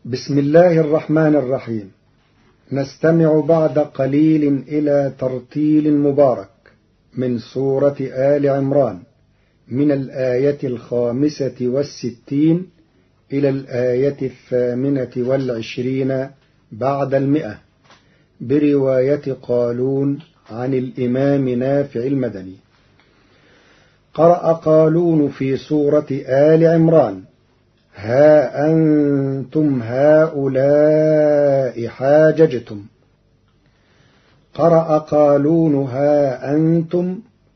بسم الله الرحمن الرحيم. نستمع بعد قليل إلى ترتيل مبارك من سورة آل عمران من الآية 65 إلى الآية 28 بعد 100 برواية قالون عن الإمام نافع المدني. قرأ قالون في سورة آل عمران: ها أنتم هؤلاء حاججتم. قرأ قالون ها أنتم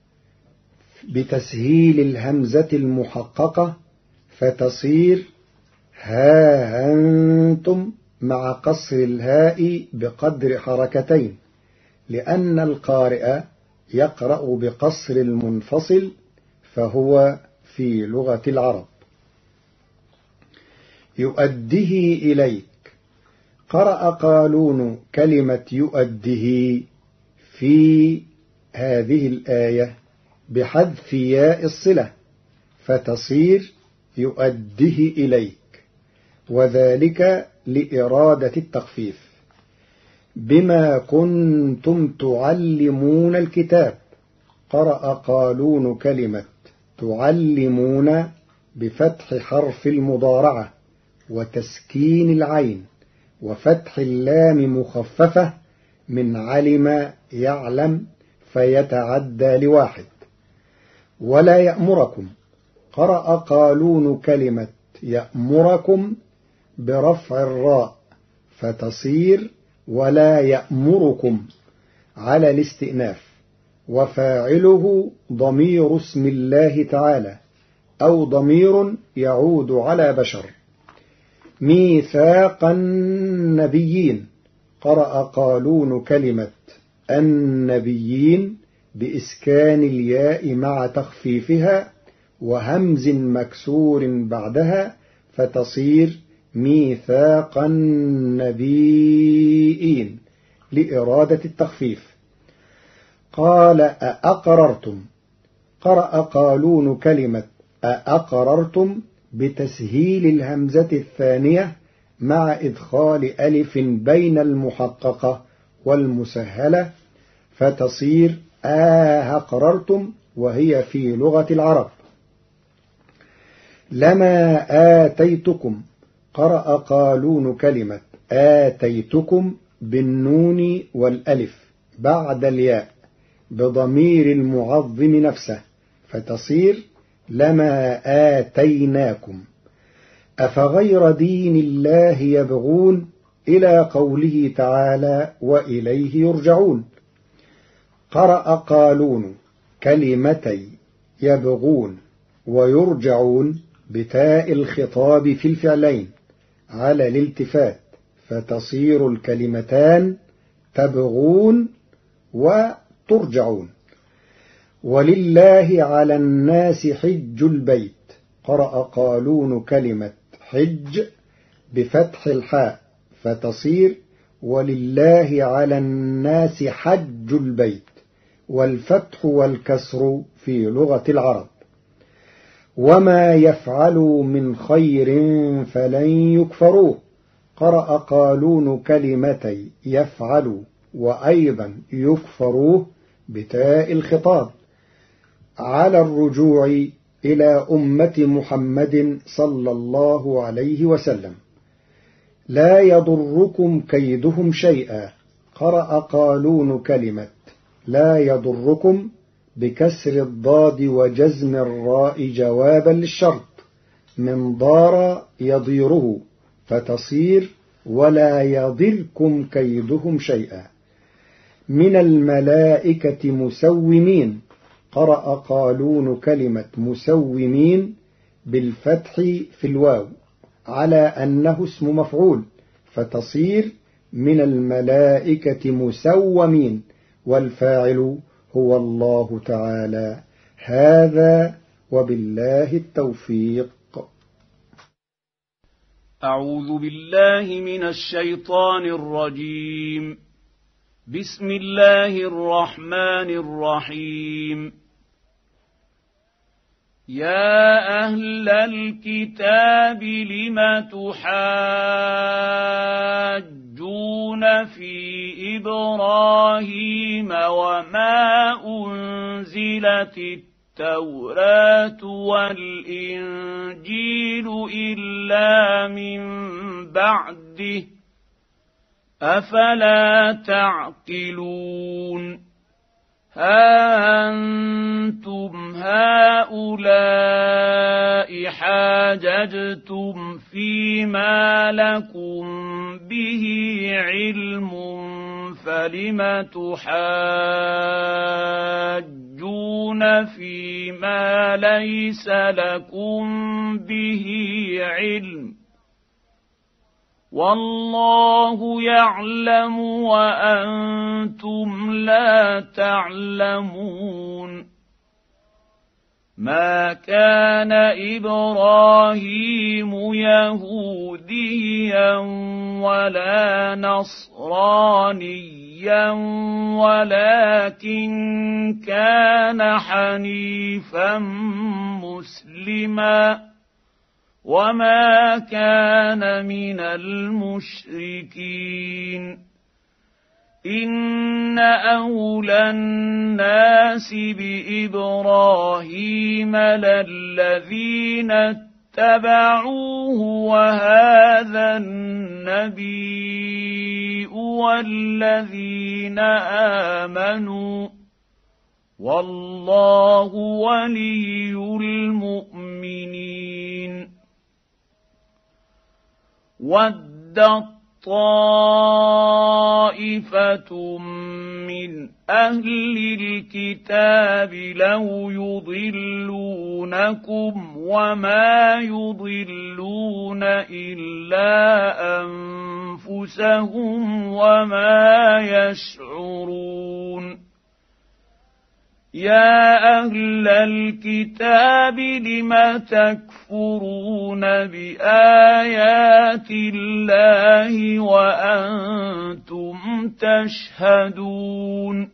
بتسهيل الهمزة المحققة فتصير ها أنتم مع قصر الهاء بقدر حركتين، لأن القارئ يقرأ بقصر المنفصل فهو في لغة العرب. يؤديه إليك. قرأ قالون كلمة يؤديه في هذه الآية بحذف ياء الصلة فتصير يؤديه إليك، وذلك لإرادة التخفيف. بما كنتم تعلمون الكتاب. قرأ قالون كلمة تعلمون بفتح حرف المضارعة وتسكين العين وفتح اللام مخففة من علم يعلم فيتعدى لواحد. ولا يأمركم. قرأ قالون كلمة يأمركم برفع الراء فتصير ولا يأمركم على الاستئناف، وفاعله ضمير اسم الله تعالى أو ضمير يعود على بشر. ميثاق النبيين. قرأ قالون كلمة النبيين بإسكان الياء مع تخفيفها وهمز مكسور بعدها فتصير ميثاق النبيين لإرادة التخفيف. قال أأقررتم. قرأ قالون كلمة أأقررتم بتسهيل الهمزة الثانية مع إدخال ألف بين المحققة والمسهلة فتصير أقررتم وهي في لغة العرب. لما آتيتكم. قرأ قالون كلمة آتيتكم بالنون والألف بعد الياء بضمير المعظم نفسه فتصير لما آتيناكم. أفغير دين الله يبغون إلى قوله تعالى وإليه يرجعون. قرأ قالون كلمتي يبغون ويرجعون بتاء الخطاب في الفعلين على الالتفات فتصير الكلمتان تبغون وترجعون. ولله على الناس حج البيت. قرأ قالون كلمة حج بفتح الحاء فتصير ولله على الناس حج البيت، والفتح والكسر في لغة العرب. وما يفعلوا من خير فلن يكفروه. قرأ قالون كلمتي يفعلوا وأيضا يكفروه بتاء الخطاب على الرجوع إلى أمة محمد صلى الله عليه وسلم. لا يضركم كيدهم شيئا. قرأ قالون كلمة لا يضركم بكسر الضاد وجزم الراء جوابا للشرط من ضار يضيره فتصير ولا يضركم كيدهم شيئا. من الملائكة مسومين. قرأ قالون كلمة مسومين بالفتح في الواو على أنه اسم مفعول فتصير من الملائكة مسومين، والفاعل هو الله تعالى. هذا وبالله التوفيق. أعوذ بالله من الشيطان الرجيم. بسم الله الرحمن الرحيم. يا أهل الكتاب لم تحاجون في إبراهيم وما أنزلت التوراة والإنجيل إلا من بعده أفلا تعقلون ها أنتم هؤلاء حاججتم فيما لكم به علم فلم تحاجون فيما ليس لكم به علم والله يعلم وأنتم لا تعلمون ما كان إبراهيم يهوديا ولا نصرانيا ولكن كان حنيفا مسلما وما كان من المشركين إن أولى الناس بإبراهيم للذين اتبعوه وهذا النبي والذين آمنوا والله ولي المؤمنين ودت طائفة من أهل الكتاب لو يضلونكم وما يضلون إلا أنفسهم وما يشعرون يا أهل الكتاب لم تكفرون بآيات الله وأنتم تشهدون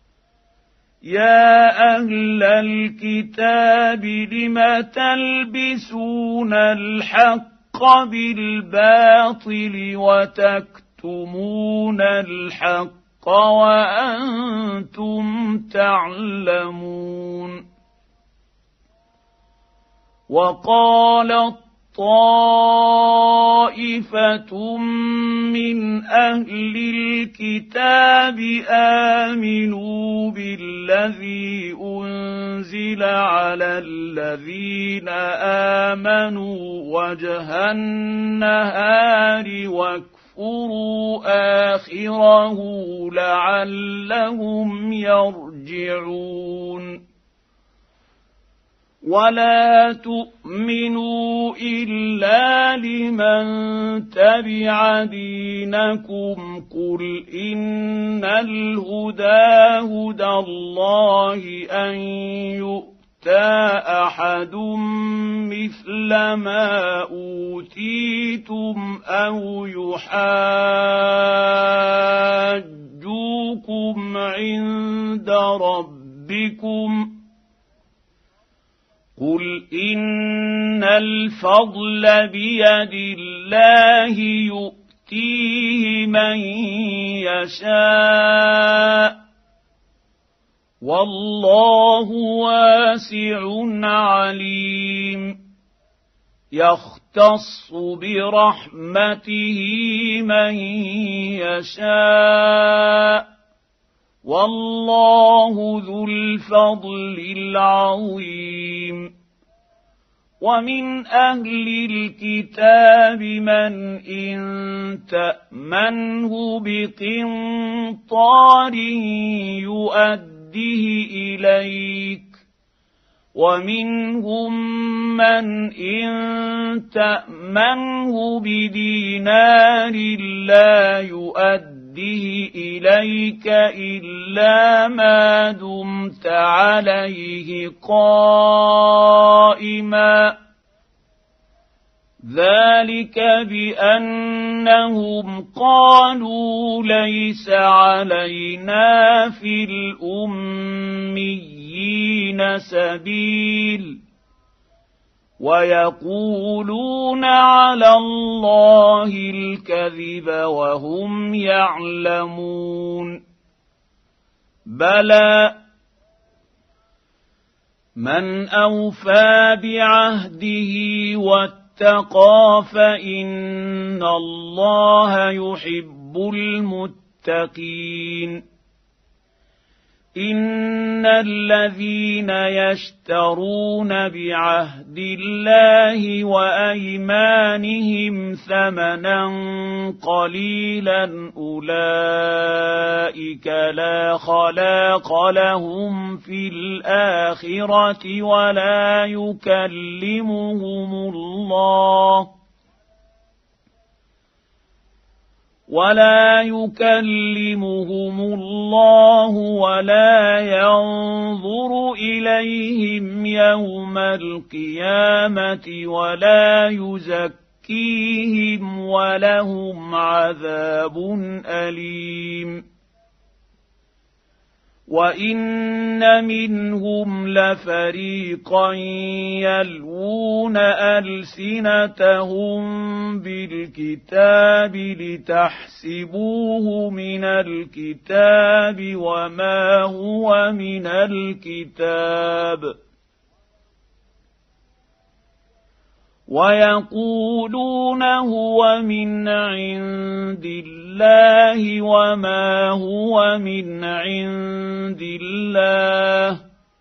يا أهل الكتاب لم تلبسون الحق بالباطل وتكتمون الحق وأنتم تعلمون وقالت طائفة من أهل الكتاب آمنوا بالذي أنزل على الذين آمنوا وجه النهار واكفروا آخره لعلهم يرجعون ولا تؤمنوا إلا لمن تبع دينكم قل إن الهدى هدى الله أن يؤتى أحد مثل ما أوتيتم أو يحاجوكم عند ربكم قل إن الفضل بيد الله يؤتيه من يشاء والله واسع عليم يختص برحمته من يشاء والله ذو الفضل العظيم ومن أهل الكتاب من إن تأمنه بقنطار يؤده إليك ومنهم من إن تأمنه بدينار لا يؤده إليك إلا ما دمت عليه قائما ذلك بأنهم قالوا ليس علينا في الأميين سبيل ويقولون على الله الكذب وهم يعلمون. بلى من أوفى بعهده واتقى فإن الله يحب المتقين. إن الذين يشترون بعهد الله وأيمانهم ثمنا قليلا أولئك لا خلاق لهم في الآخرة ولا يكلمهم الله ولا ينظر إليهم يوم القيامة ولا يزكيهم ولهم عذاب أليم. وإن منهم لفريقا يلوون ألسنتهم بالكتاب لتحسبوه من الكتاب وما هو من الكتاب ويقولون هو من عند الله وما هو من عند الله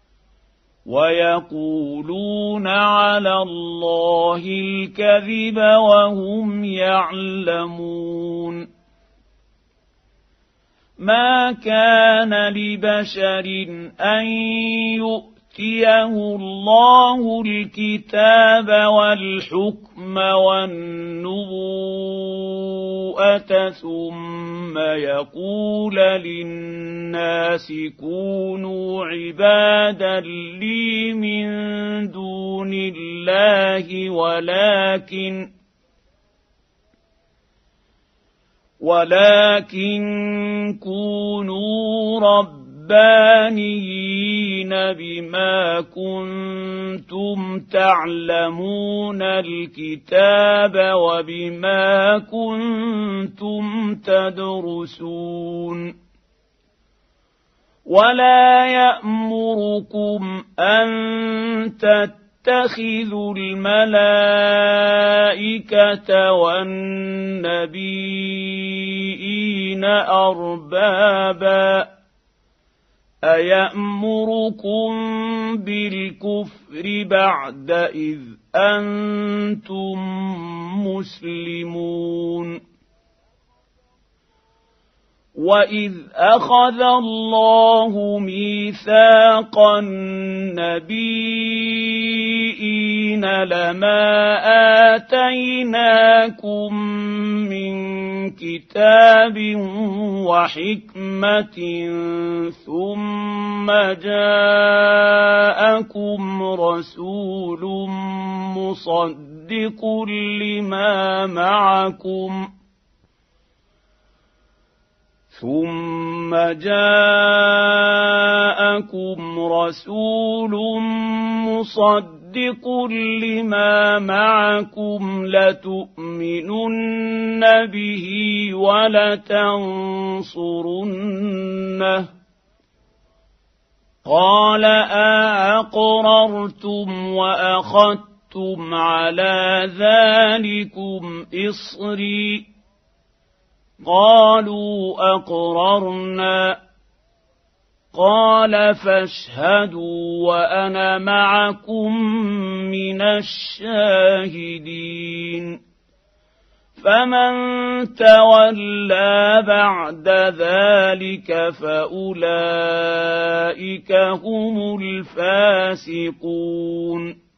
ويقولون على الله الكذب وهم يعلمون. ما كان لبشر أن يؤتيه الله الكتاب والحكم والنبوءة ثم يقول للناس كونوا عبادا لي من دون الله ولكن كونوا ربانيين بما كنتم تعلمون الكتاب وبما كنتم تدرسون. ولا يأمركم أن تتخذوا الملائكة والنبيين أربابا أيأمركم بالكفر بعد إذ أنتم مسلمون. وإذ أخذ الله ميثاق النبيين لما آتيناكم من كتاب وحكمة ثم جاءكم رسول مصدق لما معكم لتؤمنن به ولتنصرنه قال أأقررتم وأخذتم على ذلكم إصري قالوا أقررنا قال فاشهدوا وأنا معكم من الشاهدين. فمن تولى بعد ذلك فأولئك هم الفاسقون.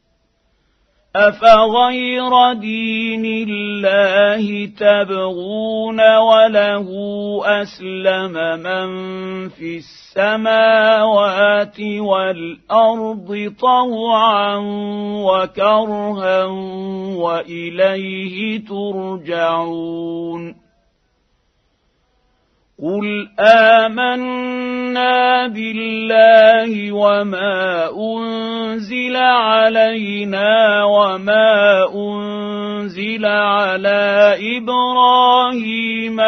أفغير دين الله تبغون وله أسلم من في السماوات والأرض طوعا وكرها وإليه ترجعون. قل آمنا بالله وما أنزل علينا وما أنزل على إبراهيم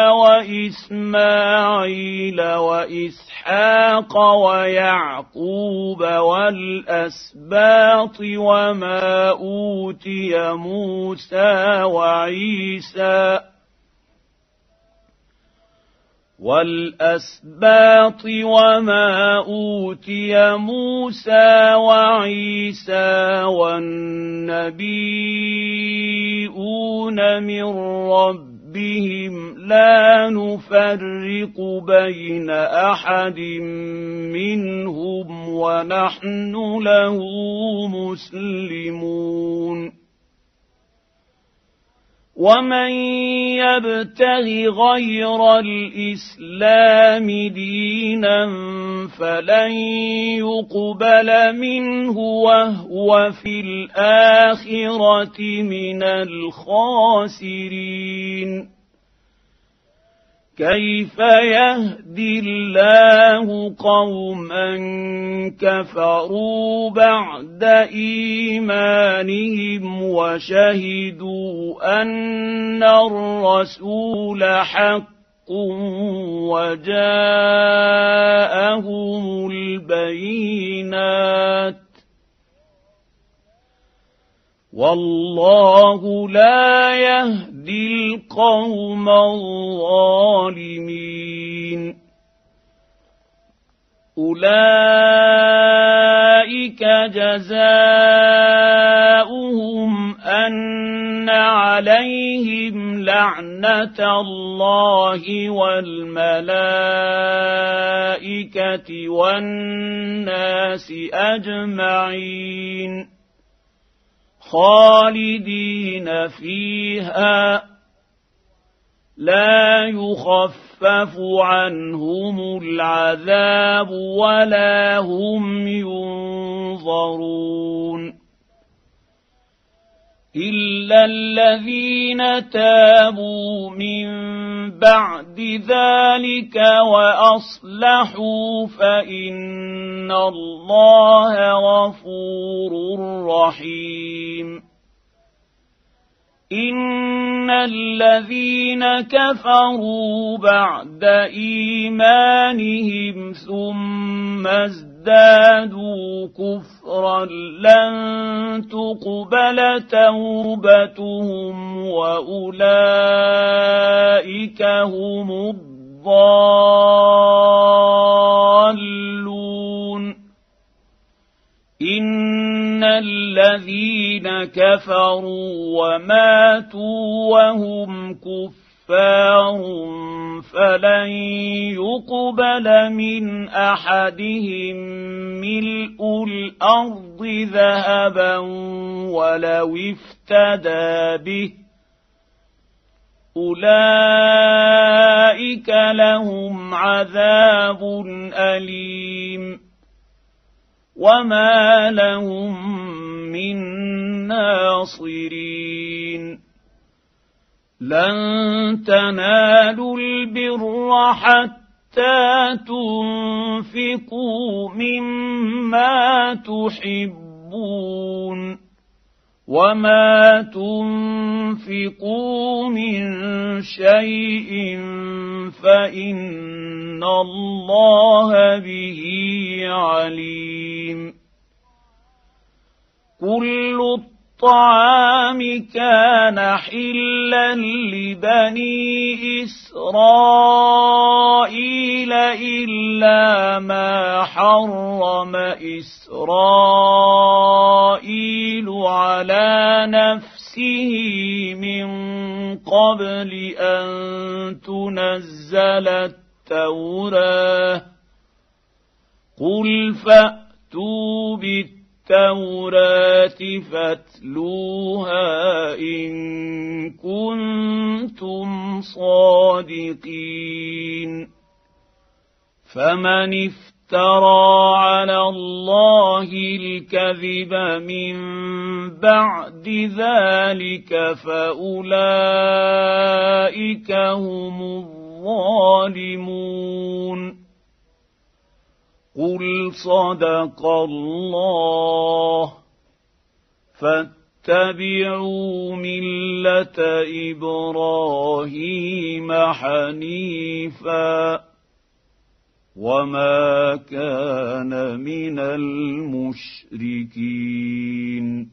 وإسماعيل وإسحاق ويعقوب والأسباط وما أوتي موسى وعيسى والنبيون من ربهم لا نفرق بين أحد منهم ونحن له مسلمون ومن يبتغ غير الإسلام دينا فلن يقبل منه وهو في الآخرة من الخاسرين كيف يهدي الله قوما كفروا بعد إيمانهم وشهدوا أن الرسول حق وجاءهم البينات والله لا يهدي القوم الظالمين أولئك جزاؤهم أن عليهم لعنة الله والملائكة والناس أجمعين خالدين فيها لا يخفف عنهم العذاب ولا هم ينظرون إلا الذين تابوا من بعد ذلك وأصلحوا فإن الله غفور رحيم إن الذين كفروا بعد إيمانهم ثم ازدادوا كفرا لن تقبل توبتهم وأولئك هم الضالون إن الذين كفروا وماتوا وهم كفار فلن يقبل من أحدهم ملء الأرض ذهبا ولو افتدى به أولئك لهم عذاب أليم وما لهم من ناصرين لن تنالوا البر حتى تنفقوا مما تحبون وما تنفقوا من شيء فإن الله به عليم كل الطعام كان حلا لبني إسرائيل إلا ما حرم إسرائيل على نفسه من قبل أن تنزل التوراة قل فأتوا بالتوراة فاتلوها إن كنتم صادقين فمن افترى على الله الكذب من بعد ذلك فأولئك هم الظالمون قل صدق الله فاتبعوا ملة إبراهيم حنيفا وما كان من المشركين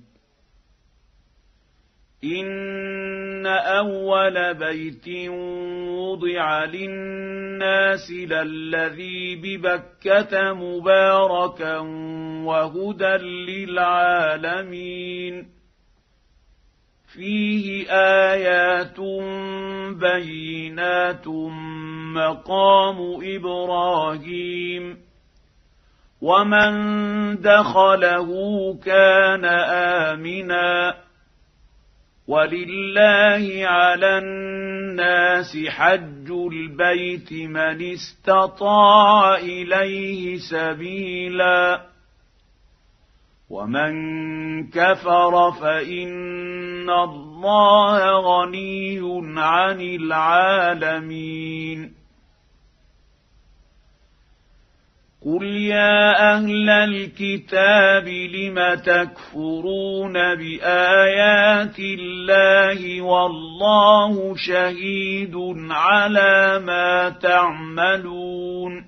إن أول بيت وضع للناس للذي ببكة مباركا وهدى للعالمين فيه آيات بينات مقام إبراهيم ومن دخله كان آمنا ولله على الناس حج البيت من استطاع إليه سبيلا ومن كفر فإن الله غني عن العالمين قل يا أهل الكتاب لم تكفرون بآيات الله والله شهيد على ما تعملون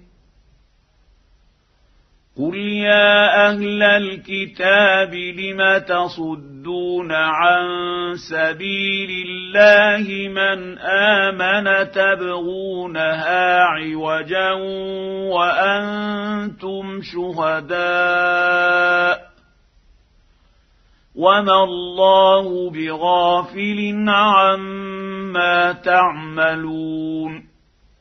قل يا أهل الكتاب لم تصدون عن سبيل الله من آمن تبغونها عوجا وأنتم شهداء وما الله بغافل عما تعملون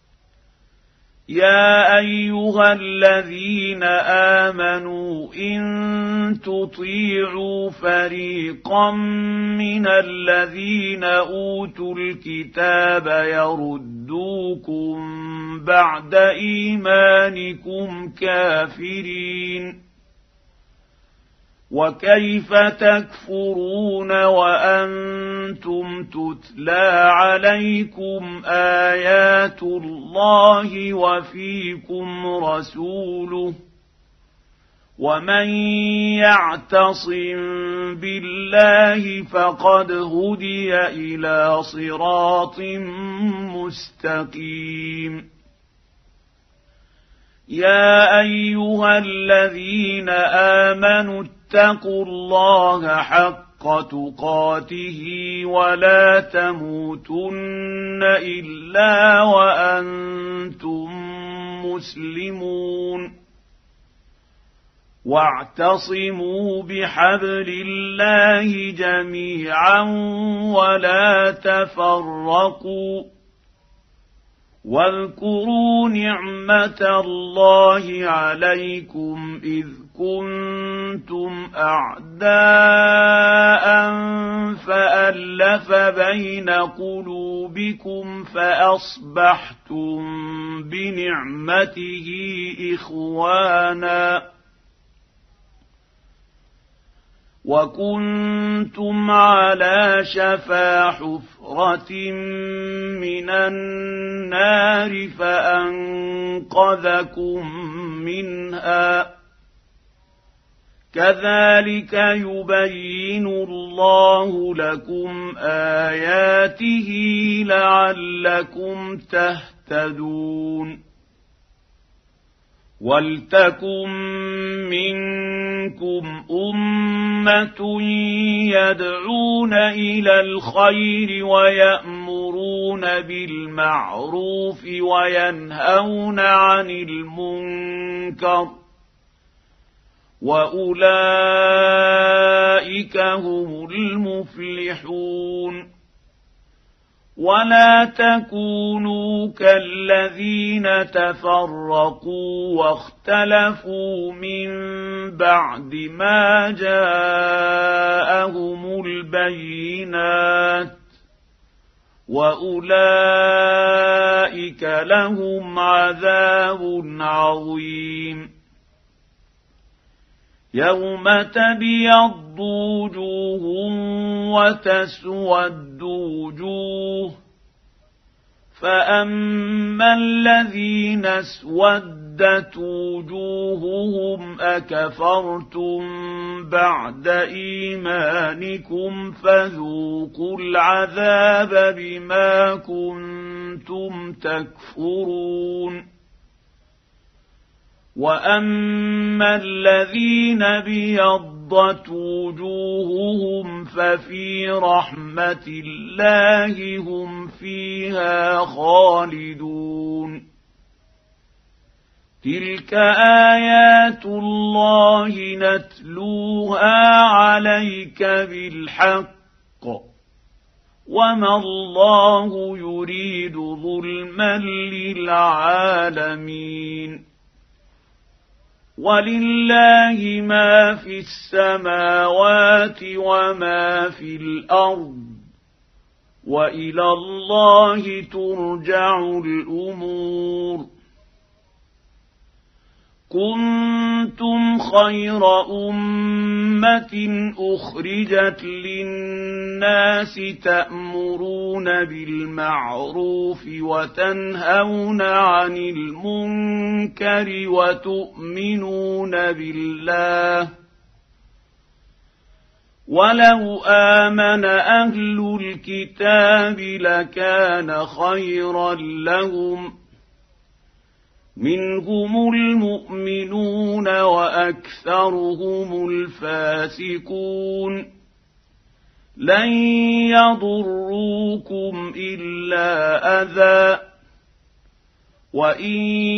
يا أيها الذين آمنوا إن تطيعوا فريقا من الذين أوتوا الكتاب يردوكم بعد إيمانكم كافرين وكيف تكفرون وأنتم تتلى عليكم آيات الله وفيكم رسوله ومن يعتصم بالله فقد هدي إلى صراط مستقيم يا أيها الذين آمنوا اتقوا الله حق تقاته ولا تموتن إلا وأنتم مسلمون واعتصموا بحبل الله جميعا ولا تفرقوا واذكروا نعمة الله عليكم إذ كنتم أعداء فألف بين قلوبكم فأصبحتم بنعمته إخوانا وكنتم على شفا حفرة من النار فأنقذكم منها كذلك يبين الله لكم آياته لعلكم تهتدون ولتكن منكم أمة يدعون إلى الخير ويأمرون بالمعروف وينهون عن المنكر وأولئك هم المفلحون ولا تكونوا كالذين تفرقوا واختلفوا من بعد ما جاءهم البينات وأولئك لهم عذاب عظيم يوم تبيض وجوه وتسود وجوه فأما الذين اسودت وجوههم أكفرتم بعد إيمانكم فذوقوا العذاب بما كنتم تكفرون وأما الذين ابيضت وجوههم ففي رحمة الله هم فيها خالدون تلك آيات الله نتلوها عليك بالحق وما الله يريد ظلما للعالمين ولله ما في السماوات وما في الأرض وإلى الله ترجع الأمور كنتم خير أمة أخرجت للناس تأمرون بالمعروف وتنهون عن المنكر وتؤمنون بالله ولو آمن أهل الكتاب لكان خيرا لهم منهم المؤمنون وأكثرهم الفاسقون لن يضروكم إلا أذى وإن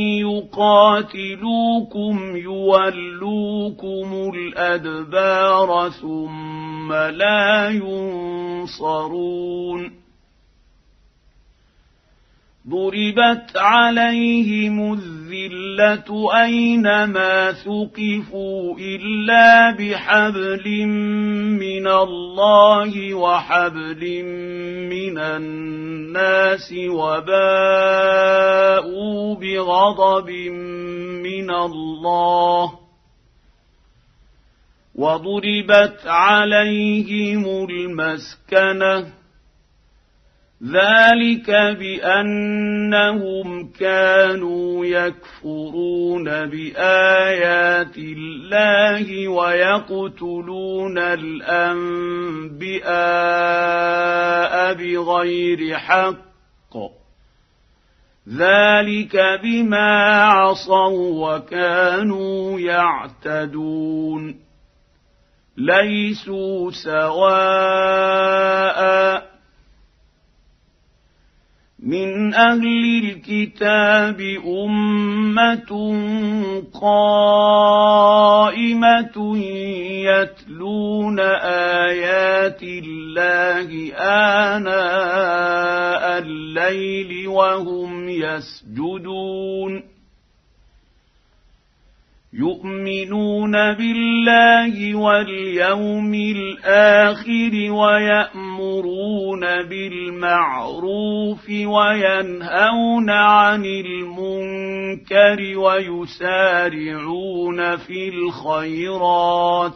يقاتلوكم يولوكم الأدبار ثم لا ينصرون ضربت عليهم الذلة أينما ثقفوا إلا بحبل من الله وحبل من الناس وباءوا بغضب من الله وضربت عليهم المسكنة ذلك بأنهم كانوا يكفرون بآيات الله ويقتلون الأنبياء بغير حق ذلك بما عصوا وكانوا يعتدون ليسوا سواء من أهل الكتاب أمة قائمة يتلون آيات الله آناء الليل وهم يسجدون يؤمنون بالله واليوم الآخر ويأمرون بالمعروف وينهون عن المنكر ويسارعون في الخيرات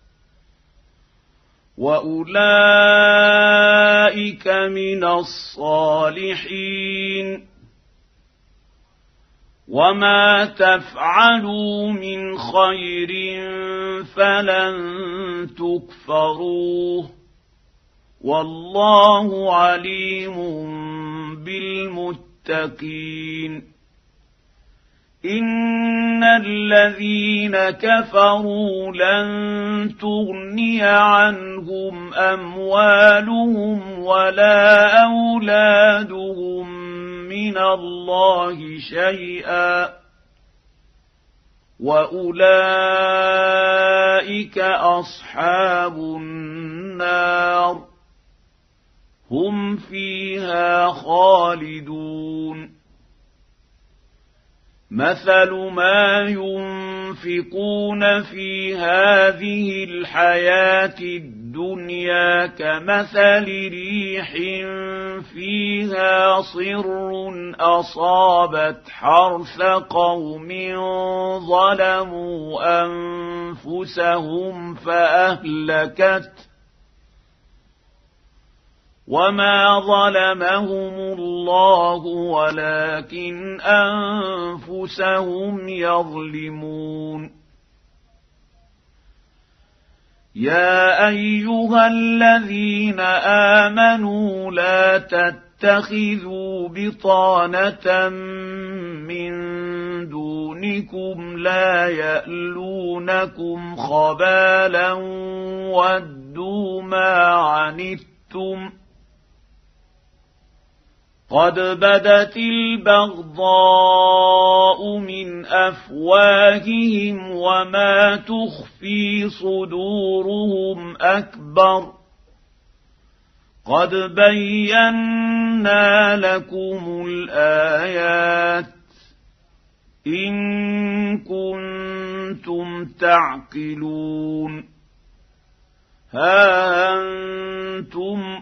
وأولئك من الصالحين وما تفعلوا من خير فلن تكفروه والله عليم بالمتقين إن الذين كفروا لن تغني عنهم أموالهم ولا أولادهم من الله شيئا وأولئك أصحاب النار هم فيها خالدون مثل ما ينفقون في هذه الحياة الدنيا كمثل ريح فيها صر أصابت حرث قوم ظلموا أنفسهم وما ظلمهم الله ولكن أنفسهم يظلمون يا أيها الذين آمنوا لا تتخذوا بطانة من دونكم لا يألونكم خبالا ودوا ما عنتم قد بدت البغضاء من أفواههم وما تخفي صدورهم أكبر قد بينا لكم الآيات إن كنتم تعقلون ها أنتم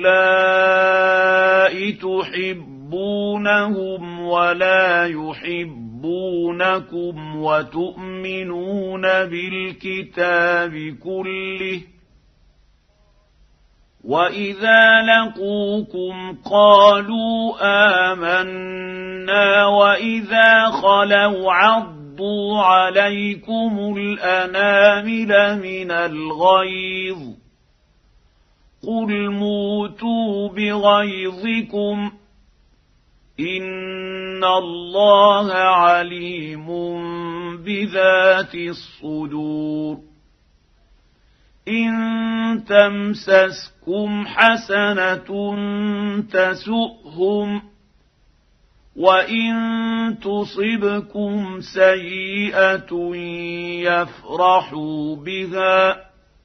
أولئك تحبونهم ولا يحبونكم وتؤمنون بالكتاب كله وإذا لقوكم قالوا آمنا وإذا خلوا عضوا عليكم الأنامل من الغيظ قل موتوا بغيظكم إن الله عليم بذات الصدور إن تمسسكم حسنة تسؤهم وإن تصبكم سيئة يفرحوا بها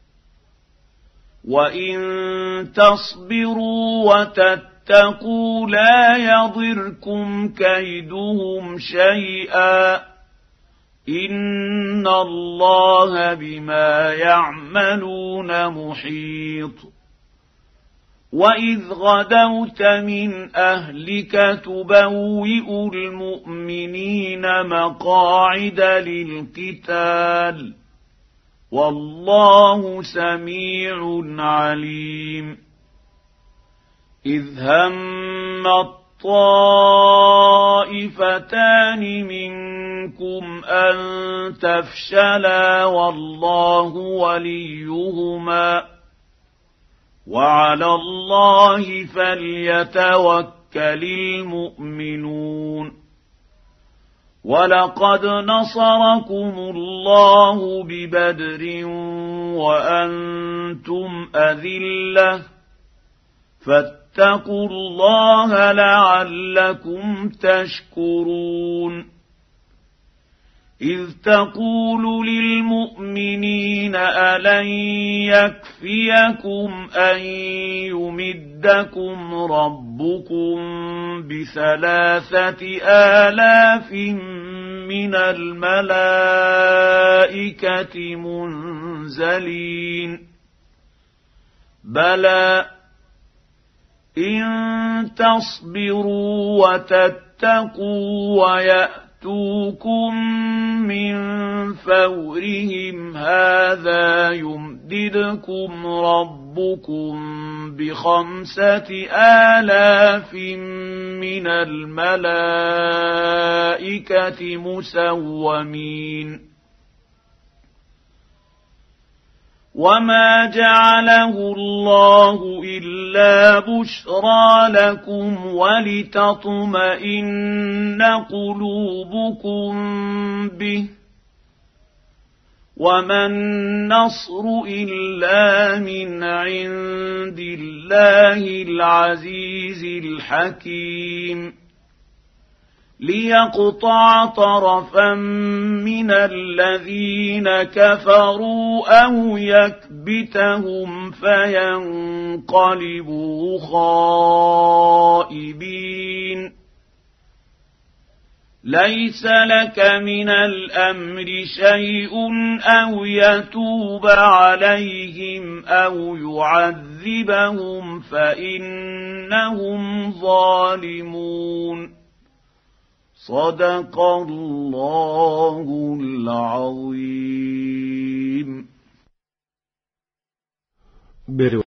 وإن تصبروا وتتقوا لا يضركم كيدهم شيئا إن الله بما يعملون محيط وإذ غدوت من أهلك تبوئ المؤمنين مقاعد للقتال والله سميع عليم إذ هم الطائفتان منكم أن تفشلا والله وليهما وعلى الله فليتوكل المؤمنون ولقد نصركم الله ببدر وأنتم أذلة فاتقوا الله لعلكم تشكرون إذ تقول للمؤمنين ألن يكفيكم أن يمدكم ربكم ب3,000 من الملائكة منزلين بلى إن تصبروا وتتقوا ويأتوكم من فورهم هذا يمددكم ربكم ب5,000 من الملائكة مسومين وما جعله الله إلا بشرى لكم ولتطمئن قلوبكم به وما النصر إلا من عند الله العزيز الحكيم ليقطع طرفا من الذين كفروا أو يكبتهم فينقلبوا خائبين ليس لك من الأمر شيء أو يتوب عليهم أو يعذبهم فإنهم ظالمون صدق الله العظيم.